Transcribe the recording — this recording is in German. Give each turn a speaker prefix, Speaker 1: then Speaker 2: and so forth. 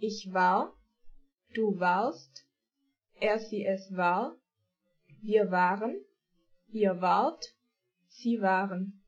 Speaker 1: Ich war, du warst, er sie es war, wir waren, ihr wart, sie waren.